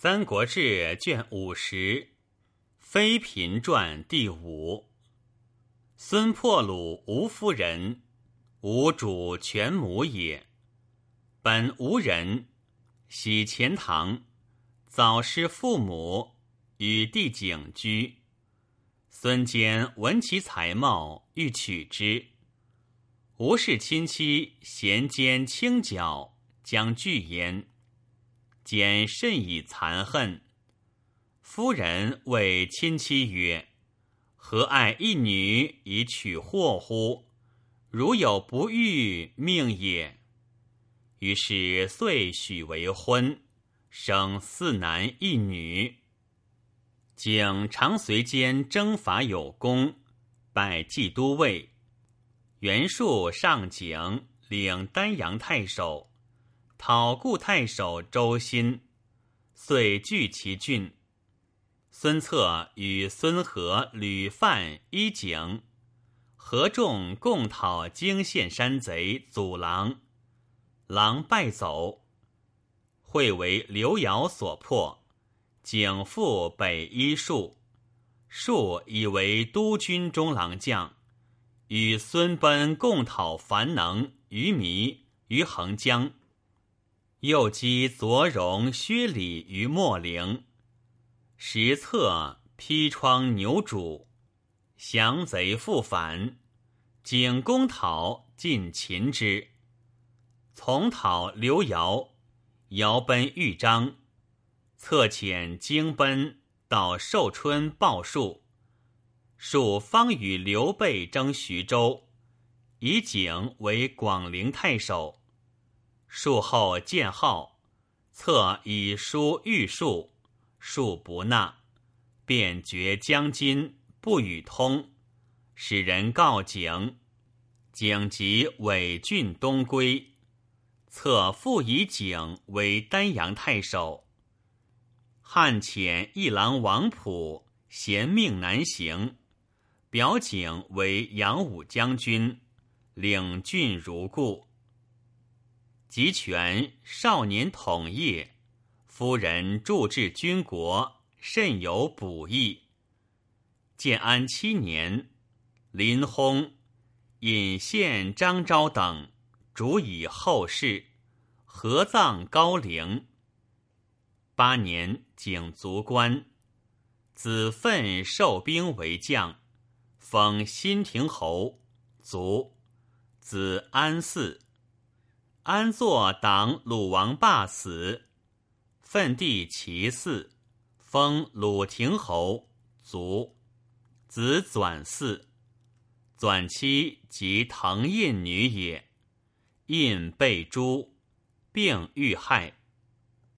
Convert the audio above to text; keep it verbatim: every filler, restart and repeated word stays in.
三国志》卷五十，妃嫔传第五。孙破虏吴夫人，吴主全母也。本吴人，喜钱塘，早失父母，与弟景居。孙坚闻其才貌，欲娶之。吴氏亲戚咸奸轻佼，将拒焉。坚甚以残恨。夫人谓亲戚曰：何爱一女以取祸乎？如有不遇，命也。于是遂许为婚，生四男一女。景常随坚征伐有功，拜冀都尉。袁术上景，领丹阳太守，讨故太守周新，遂据其郡。孙策与孙和、吕范、伊景合众共讨荆县山贼祖郎，郎败走，会为刘繇所破。景复北依术，术以为督军中郎将，与孙奔共讨樊能、于弥于横江，又击左戎、薛礼于秣陵。时策披疮牛渚，降贼复返。景攻讨，尽擒之。从讨刘繇，繇奔豫章。策遣经奔到寿春报数，数方与刘备争徐州，以景为广陵太守。数后建号，策以书御数，数不纳，便绝将军，不与通，使人告景。景即伪郡东归。策复以景为丹阳太守。汉遣一郎王普嫌命难行，表景为扬武将军，领郡如故。集权少年统业，夫人助治军国，甚有补益。建安七年，林薨，引献张昭等，主以后事，合葬高陵。八年，景卒官，子奋受兵为将，封新亭侯，卒。子安嗣。安作党鲁王罢死，奋弟其嗣，封鲁亭侯，卒。子转嗣。转妻即滕胤女也。胤被诛，并遇害。